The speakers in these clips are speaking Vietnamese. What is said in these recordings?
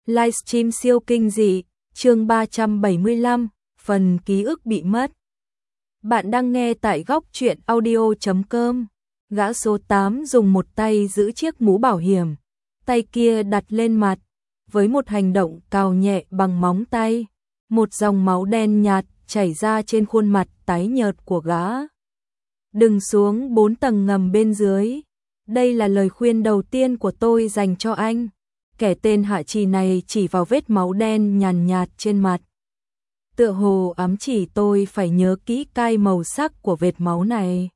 Livestream siêu kinh dị, chương 375, phần ký ức bị mất. Bạn đang nghe tại góc truyện audio.com. Gã số 8 dùng một tay giữ chiếc mũ bảo hiểm, tay kia đặt lên mặt, với một hành động cào nhẹ bằng móng tay, một dòng máu đen nhạt chảy ra trên khuôn mặt tái nhợt của gã. Đừng xuống 4 tầng ngầm bên dưới. Đây là lời khuyên đầu tiên của tôi dành cho anh. Kẻ tên Hạ Trì này chỉ vào vết máu đen nhàn nhạt trên mặt. Tựa hồ ám chỉ tôi phải nhớ kỹ cai màu sắc của vệt máu này.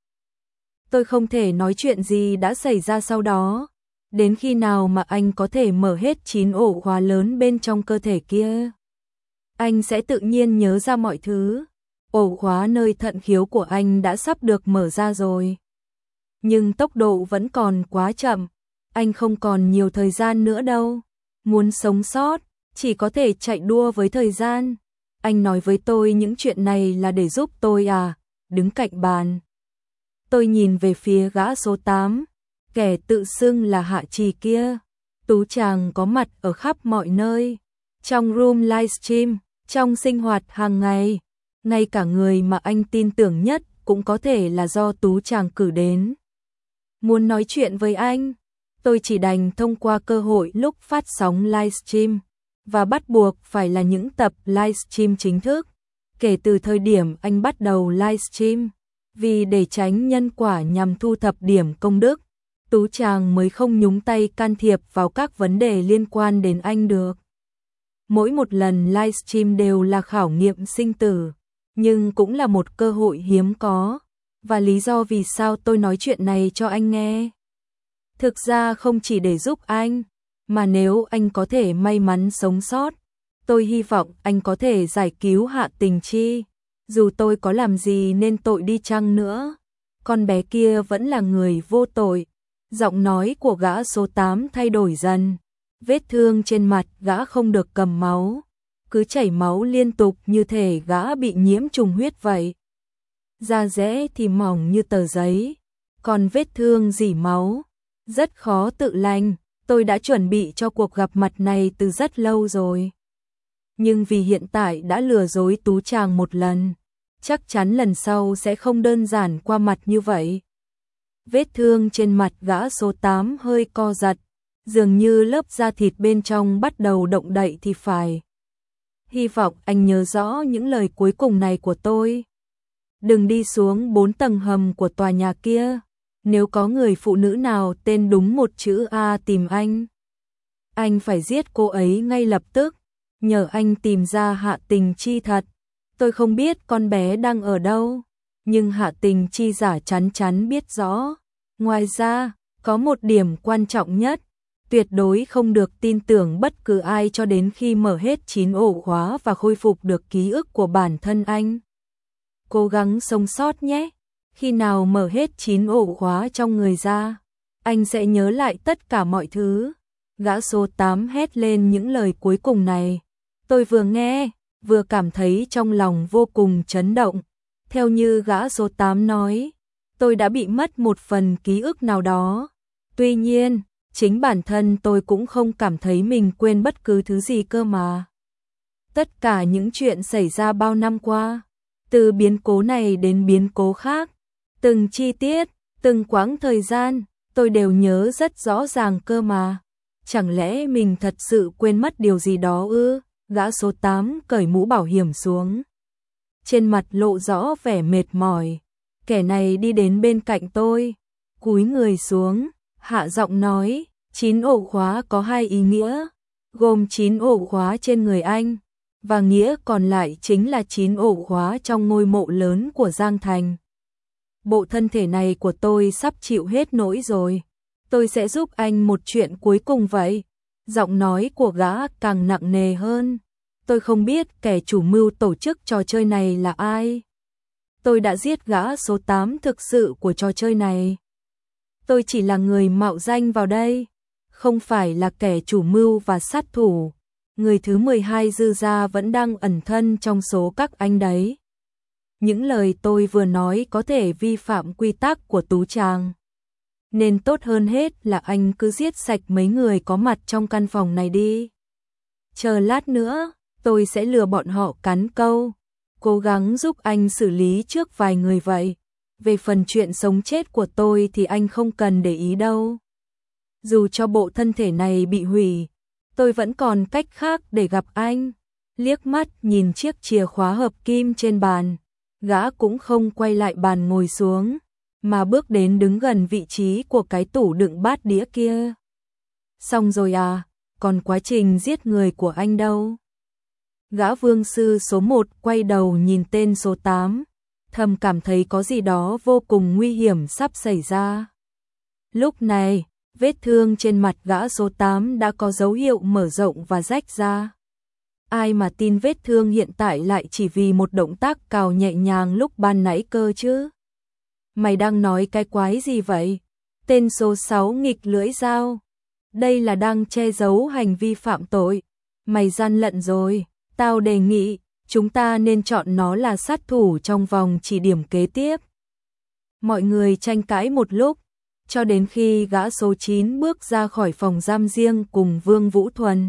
Tôi không thể nói chuyện gì đã xảy ra sau đó. Đến khi nào mà anh có thể mở hết 9 ổ khóa lớn bên trong cơ thể kia, anh sẽ tự nhiên nhớ ra mọi thứ. Ổ khóa nơi thận khiếu của anh đã sắp được mở ra rồi. Nhưng tốc độ vẫn còn quá chậm. Anh không còn nhiều thời gian nữa đâu. Muốn sống sót, chỉ có thể chạy đua với thời gian. Anh nói với tôi những chuyện này là để giúp tôi à? Đứng cạnh bàn, tôi nhìn về phía gã số 8, kẻ tự xưng là Hạ Trì kia. Tú chàng có mặt ở khắp mọi nơi, trong room livestream, trong sinh hoạt hàng ngày. Ngay cả người mà anh tin tưởng nhất cũng có thể là do Tú chàng cử đến. Muốn nói chuyện với anh, tôi chỉ đành thông qua cơ hội lúc phát sóng livestream, và bắt buộc phải là những tập livestream chính thức. Kể từ thời điểm anh bắt đầu livestream, vì để tránh nhân quả nhằm thu thập điểm công đức, Tú chàng mới không nhúng tay can thiệp vào các vấn đề liên quan đến anh được. Mỗi một lần livestream đều là khảo nghiệm sinh tử, nhưng cũng là một cơ hội hiếm có, và lý do vì sao tôi nói chuyện này cho anh nghe. Thực ra không chỉ để giúp anh, mà nếu anh có thể may mắn sống sót, tôi hy vọng anh có thể giải cứu Hạ Tình Chi. Dù tôi có làm gì nên tội đi chăng nữa, con bé kia vẫn là người vô tội. Giọng nói của gã số 8 thay đổi dần. Vết thương trên mặt gã không được cầm máu, cứ chảy máu liên tục như thể gã bị nhiễm trùng huyết vậy. Da dẻ thì mỏng như tờ giấy, còn vết thương rỉ máu rất khó tự lành. Tôi đã chuẩn bị cho cuộc gặp mặt này từ rất lâu rồi. Nhưng vì hiện tại đã lừa dối Tú chàng một lần, chắc chắn lần sau sẽ không đơn giản qua mặt như vậy. Vết thương trên mặt gã số 8 hơi co giật, dường như lớp da thịt bên trong bắt đầu động đậy thì phải. Hy vọng anh nhớ rõ những lời cuối cùng này của tôi. Đừng đi xuống 4 tầng hầm của tòa nhà kia. Nếu có người phụ nữ nào tên đúng một chữ A tìm anh phải giết cô ấy ngay lập tức. Nhờ anh tìm ra Hạ Tình Chi thật. Tôi không biết con bé đang ở đâu, nhưng Hạ Tình Chi giả chắn chắn biết rõ. Ngoài ra, có một điểm quan trọng nhất, tuyệt đối không được tin tưởng bất cứ ai cho đến khi mở hết 9 ổ khóa và khôi phục được ký ức của bản thân anh. Cố gắng sống sót nhé. Khi nào mở hết 9 ổ khóa trong người ra, anh sẽ nhớ lại tất cả mọi thứ. Gã số 8 hét lên những lời cuối cùng này. Tôi vừa nghe, vừa cảm thấy trong lòng vô cùng chấn động. Theo như gã số 8 nói, tôi đã bị mất một phần ký ức nào đó. Tuy nhiên, chính bản thân tôi cũng không cảm thấy mình quên bất cứ thứ gì cơ mà. Tất cả những chuyện xảy ra bao năm qua, từ biến cố này đến biến cố khác, từng chi tiết, từng quãng thời gian, tôi đều nhớ rất rõ ràng cơ mà. Chẳng lẽ mình thật sự quên mất điều gì đó ư? Gã số 8 cởi mũ bảo hiểm xuống, trên mặt lộ rõ vẻ mệt mỏi. Kẻ này đi đến bên cạnh tôi, cúi người xuống, hạ giọng nói, 9 ổ khóa có 2 ý nghĩa, gồm 9 ổ khóa trên người anh, và nghĩa còn lại chính là 9 ổ khóa trong ngôi mộ lớn của Giang Thành. Bộ thân thể này của tôi sắp chịu hết nỗi rồi. Tôi sẽ giúp anh một chuyện cuối cùng vậy. Giọng nói của gã càng nặng nề hơn. Tôi không biết kẻ chủ mưu tổ chức trò chơi này là ai. Tôi đã giết gã số 8 thực sự của trò chơi này. Tôi chỉ là người mạo danh vào đây, không phải là kẻ chủ mưu và sát thủ. Người thứ 12 Dư Gia vẫn đang ẩn thân trong số các anh đấy. Những lời tôi vừa nói có thể vi phạm quy tắc của Tú chàng, nên tốt hơn hết là anh cứ giết sạch mấy người có mặt trong căn phòng này đi. chờ lát nữa, tôi sẽ lừa bọn họ cắn câu, cố gắng giúp anh xử lý trước vài người vậy. Về phần chuyện sống chết của tôi thì anh không cần để ý đâu. Dù cho bộ thân thể này bị hủy, tôi vẫn còn cách khác để gặp anh. Liếc mắt nhìn chiếc chìa khóa hợp kim trên bàn, gã cũng không quay lại bàn ngồi xuống, mà bước đến đứng gần vị trí của cái tủ đựng bát đĩa kia. Xong rồi à, còn quá trình giết người của anh đâu? Gã vương sư số 1 quay đầu nhìn tên số 8, thầm cảm thấy có gì đó vô cùng nguy hiểm sắp xảy ra. Lúc này, vết thương trên mặt gã số 8 đã có dấu hiệu mở rộng và rách ra. Ai mà tin vết thương hiện tại lại chỉ vì một động tác cào nhẹ nhàng lúc ban nãy cơ chứ? Mày đang nói cái quái gì vậy? Tên số 6 nghịch lưỡi dao. Đây là đang che giấu hành vi phạm tội. Mày gian lận rồi. Tao đề nghị, chúng ta nên chọn nó là sát thủ trong vòng chỉ điểm kế tiếp. Mọi người tranh cãi một lúc, cho đến khi gã số 9 bước ra khỏi phòng giam riêng cùng Vương Vũ Thuần.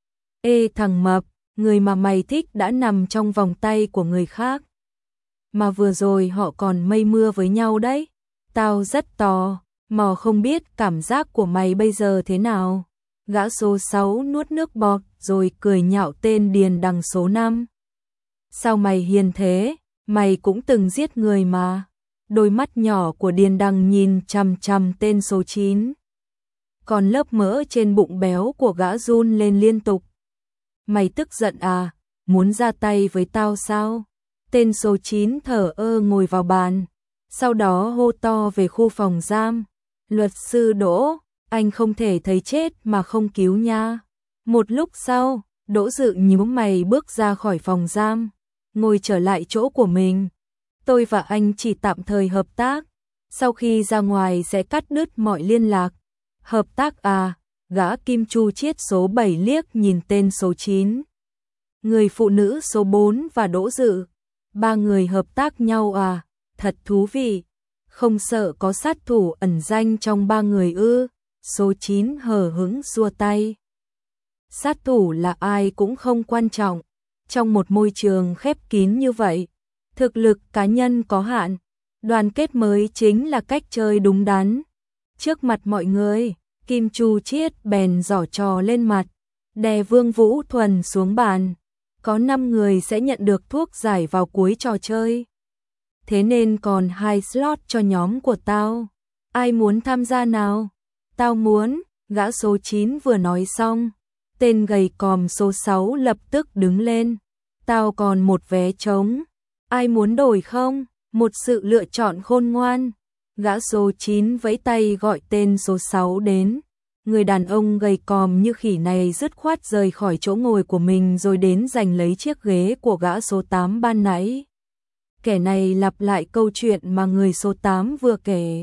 Ê thằng mập, người mà mày thích đã nằm trong vòng tay của người khác. Mà vừa rồi họ còn mây mưa với nhau đấy. Tao rất tò mò không biết cảm giác của mày bây giờ thế nào. Gã số 6 nuốt nước bọt rồi cười nhạo tên Điền Đằng số 5. Sao mày hiền thế, mày cũng từng giết người mà. Đôi mắt nhỏ của Điền Đằng nhìn chằm chằm tên số 9. Còn lớp mỡ trên bụng béo của gã run lên liên tục. Mày tức giận à, muốn ra tay với tao sao? Tên số 9 thở ơ ngồi vào bàn, sau đó hô to về khu phòng giam. Luật sư Đỗ, anh không thể thấy chết mà không cứu nha. Một lúc sau, Đỗ Dự nhíu mày bước ra khỏi phòng giam, ngồi trở lại chỗ của mình. Tôi và anh chỉ tạm thời hợp tác, sau khi ra ngoài sẽ cắt đứt mọi liên lạc. Hợp tác à? Gã Kim Chu Chiết số 7 liếc nhìn tên số 9. Người phụ nữ số 4 và Đỗ Dự. Ba người hợp tác nhau à? Thật thú vị. Không sợ có sát thủ ẩn danh trong ba người ư? Số 9 hờ hững xua tay. Sát thủ là ai cũng không quan trọng. Trong một môi trường khép kín như vậy, thực lực cá nhân có hạn, đoàn kết mới chính là cách chơi đúng đắn. Trước mặt mọi người, Kim Chu Chiết bèn giở trò lên mặt, đè Vương Vũ Thuần xuống bàn. Có 5 người sẽ nhận được thuốc giải vào cuối trò chơi. Thế nên còn 2 slot cho nhóm của tao. Ai muốn tham gia nào? Tao muốn, gã số 9 vừa nói xong. Tên gầy còm số 6 lập tức đứng lên. Tao còn một vé trống. Ai muốn đổi không? Một sự lựa chọn khôn ngoan. Gã số 9 vẫy tay gọi tên số 6 đến. Người đàn ông gầy còm như khỉ này dứt khoát rời khỏi chỗ ngồi của mình rồi đến giành lấy chiếc ghế của gã số 8 ban nãy. Kẻ này lặp lại câu chuyện mà người số 8 vừa kể.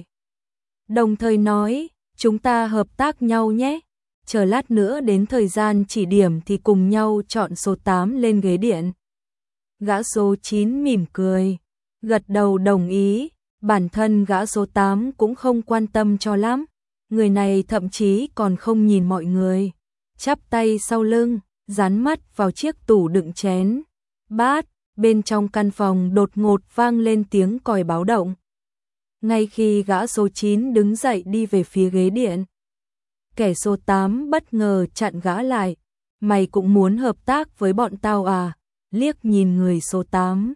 Đồng thời nói, chúng ta hợp tác nhau nhé. Chờ lát nữa đến thời gian chỉ điểm thì cùng nhau chọn số 8 lên ghế điện. Gã số 9 mỉm cười, gật đầu đồng ý. Bản thân gã số 8 cũng không quan tâm cho lắm. Người này thậm chí còn không nhìn mọi người, chắp tay sau lưng, dán mắt vào chiếc tủ đựng chén, bát. Bên trong căn phòng đột ngột vang lên tiếng còi báo động. Ngay khi gã số 9 đứng dậy đi về phía ghế điện, kẻ số 8 bất ngờ chặn gã lại. Mày cũng muốn hợp tác với bọn tao à? Liếc nhìn người số 8.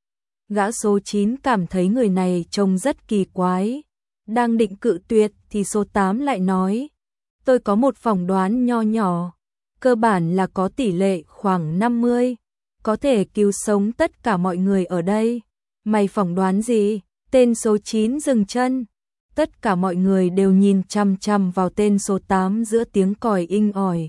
Gã số 9 cảm thấy người này trông rất kỳ quái. Đang định cự tuyệt thì số 8 lại nói. Tôi có một phỏng đoán nho nhỏ. Cơ bản là có tỷ lệ khoảng 50. Có thể cứu sống tất cả mọi người ở đây. Mày phỏng đoán gì? Tên số 9 dừng chân. Tất cả mọi người đều nhìn chằm chằm vào tên số 8 giữa tiếng còi inh ỏi.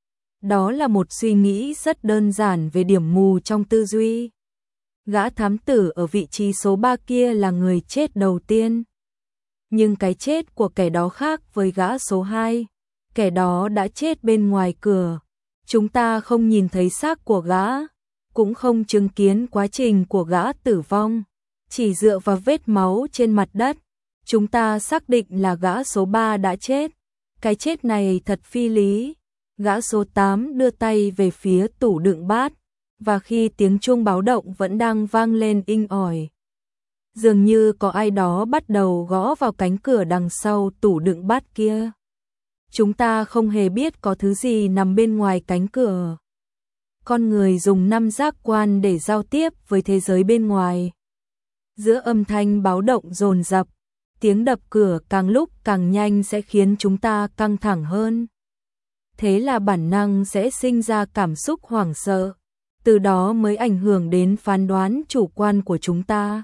Đó là một suy nghĩ rất đơn giản về điểm mù trong tư duy. Gã thám tử ở vị trí số 3 kia là người chết đầu tiên. Nhưng cái chết của kẻ đó khác với gã số 2. Kẻ đó đã chết bên ngoài cửa. Chúng ta không nhìn thấy xác của gã, cũng không chứng kiến quá trình của gã tử vong. Chỉ dựa vào vết máu trên mặt đất, chúng ta xác định là gã số 3 đã chết. Cái chết này thật phi lý. Gã số 8 đưa tay về phía tủ đựng bát, và khi tiếng chuông báo động vẫn đang vang lên inh ỏi, dường như có ai đó bắt đầu gõ vào cánh cửa đằng sau tủ đựng bát kia. Chúng ta không hề biết có thứ gì nằm bên ngoài cánh cửa. Con người dùng 5 giác quan để giao tiếp với thế giới bên ngoài. Giữa âm thanh báo động dồn dập, tiếng đập cửa càng lúc càng nhanh sẽ khiến chúng ta căng thẳng hơn. Thế là bản năng sẽ sinh ra cảm xúc hoảng sợ, từ đó mới ảnh hưởng đến phán đoán chủ quan của chúng ta.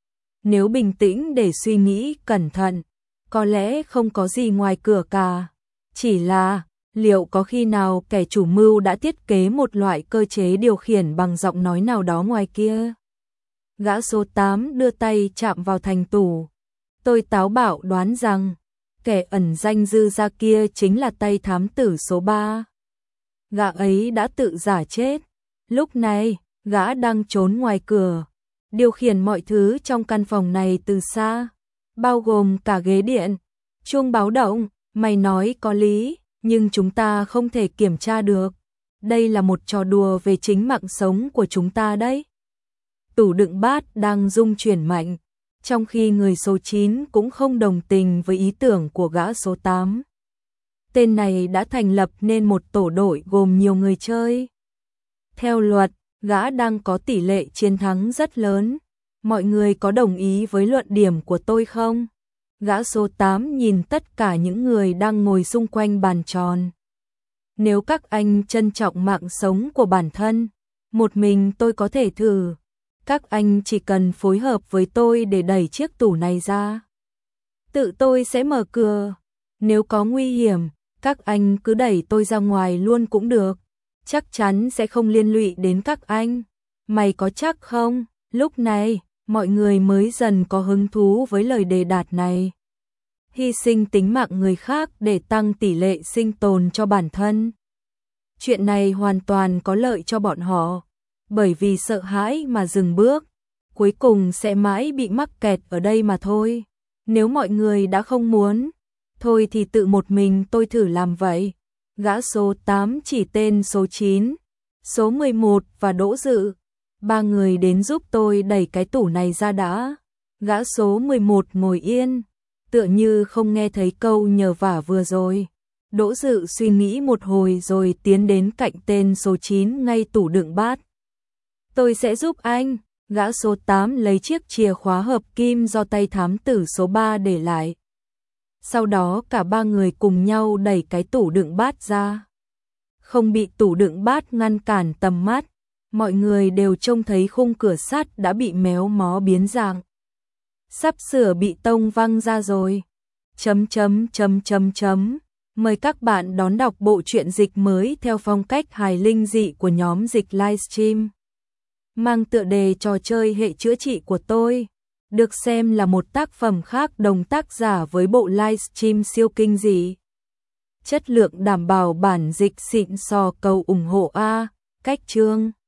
Nếu bình tĩnh để suy nghĩ cẩn thận, có lẽ không có gì ngoài cửa cả. Chỉ là, liệu có khi nào kẻ chủ mưu đã thiết kế một loại cơ chế điều khiển bằng giọng nói nào đó ngoài kia? Gã số 8 đưa tay chạm vào thành tủ. Tôi táo bạo đoán rằng, kẻ ẩn danh Dư Gia kia chính là tay thám tử số 3. Gã ấy đã tự giả chết. Lúc này, gã đang trốn ngoài cửa, điều khiển mọi thứ trong căn phòng này từ xa, bao gồm cả ghế điện. Chuông báo động, mày nói có lý, nhưng chúng ta không thể kiểm tra được. Đây là một trò đùa về chính mạng sống của chúng ta đấy. Tủ đựng bát đang rung chuyển mạnh, trong khi người số 9 cũng không đồng tình với ý tưởng của gã số 8. Tên này đã thành lập nên một tổ đội gồm nhiều người chơi. Theo luật, gã đang có tỷ lệ chiến thắng rất lớn. Mọi người có đồng ý với luận điểm của tôi không? Gã số 8 nhìn tất cả những người đang ngồi xung quanh bàn tròn. Nếu các anh trân trọng mạng sống của bản thân, một mình tôi có thể thử. Các anh chỉ cần phối hợp với tôi để đẩy chiếc tủ này ra. Tự tôi sẽ mở cửa. Nếu có nguy hiểm, các anh cứ đẩy tôi ra ngoài luôn cũng được. Chắc chắn sẽ không liên lụy đến các anh. Mày có chắc không? Lúc này, mọi người mới dần có hứng thú với lời đề đạt này. Hy sinh tính mạng người khác để tăng tỷ lệ sinh tồn cho bản thân. Chuyện này hoàn toàn có lợi cho bọn họ, bởi vì sợ hãi mà dừng bước, cuối cùng sẽ mãi bị mắc kẹt ở đây mà thôi. Nếu mọi người đã không muốn, thôi thì tự một mình tôi thử làm vậy. Gã số 8 chỉ tên số 9, số 11 và Đỗ Dự. Ba người đến giúp tôi đẩy cái tủ này ra đã. Gã số 11 ngồi yên, tựa như không nghe thấy câu nhờ vả vừa rồi. Đỗ Dự suy nghĩ một hồi rồi tiến đến cạnh tên số 9 ngay tủ đựng bát. Tôi sẽ giúp anh. Gã số 8 lấy chiếc chìa khóa hợp kim do tay thám tử số 3 để lại. Sau đó cả ba người cùng nhau đẩy cái tủ đựng bát ra. Không bị tủ đựng bát ngăn cản tầm mắt, mọi người đều trông thấy khung cửa sắt đã bị méo mó biến dạng. Sắp sửa bị tông văng ra rồi. Mời các bạn đón đọc bộ truyện dịch mới theo phong cách hài linh dị của nhóm dịch livestream. Mang tựa đề trò chơi hệ chữa trị của tôi, được xem là một tác phẩm khác đồng tác giả với bộ livestream siêu kinh dị. Chất lượng đảm bảo bản dịch xịn sò, cầu ủng hộ A. Cách chương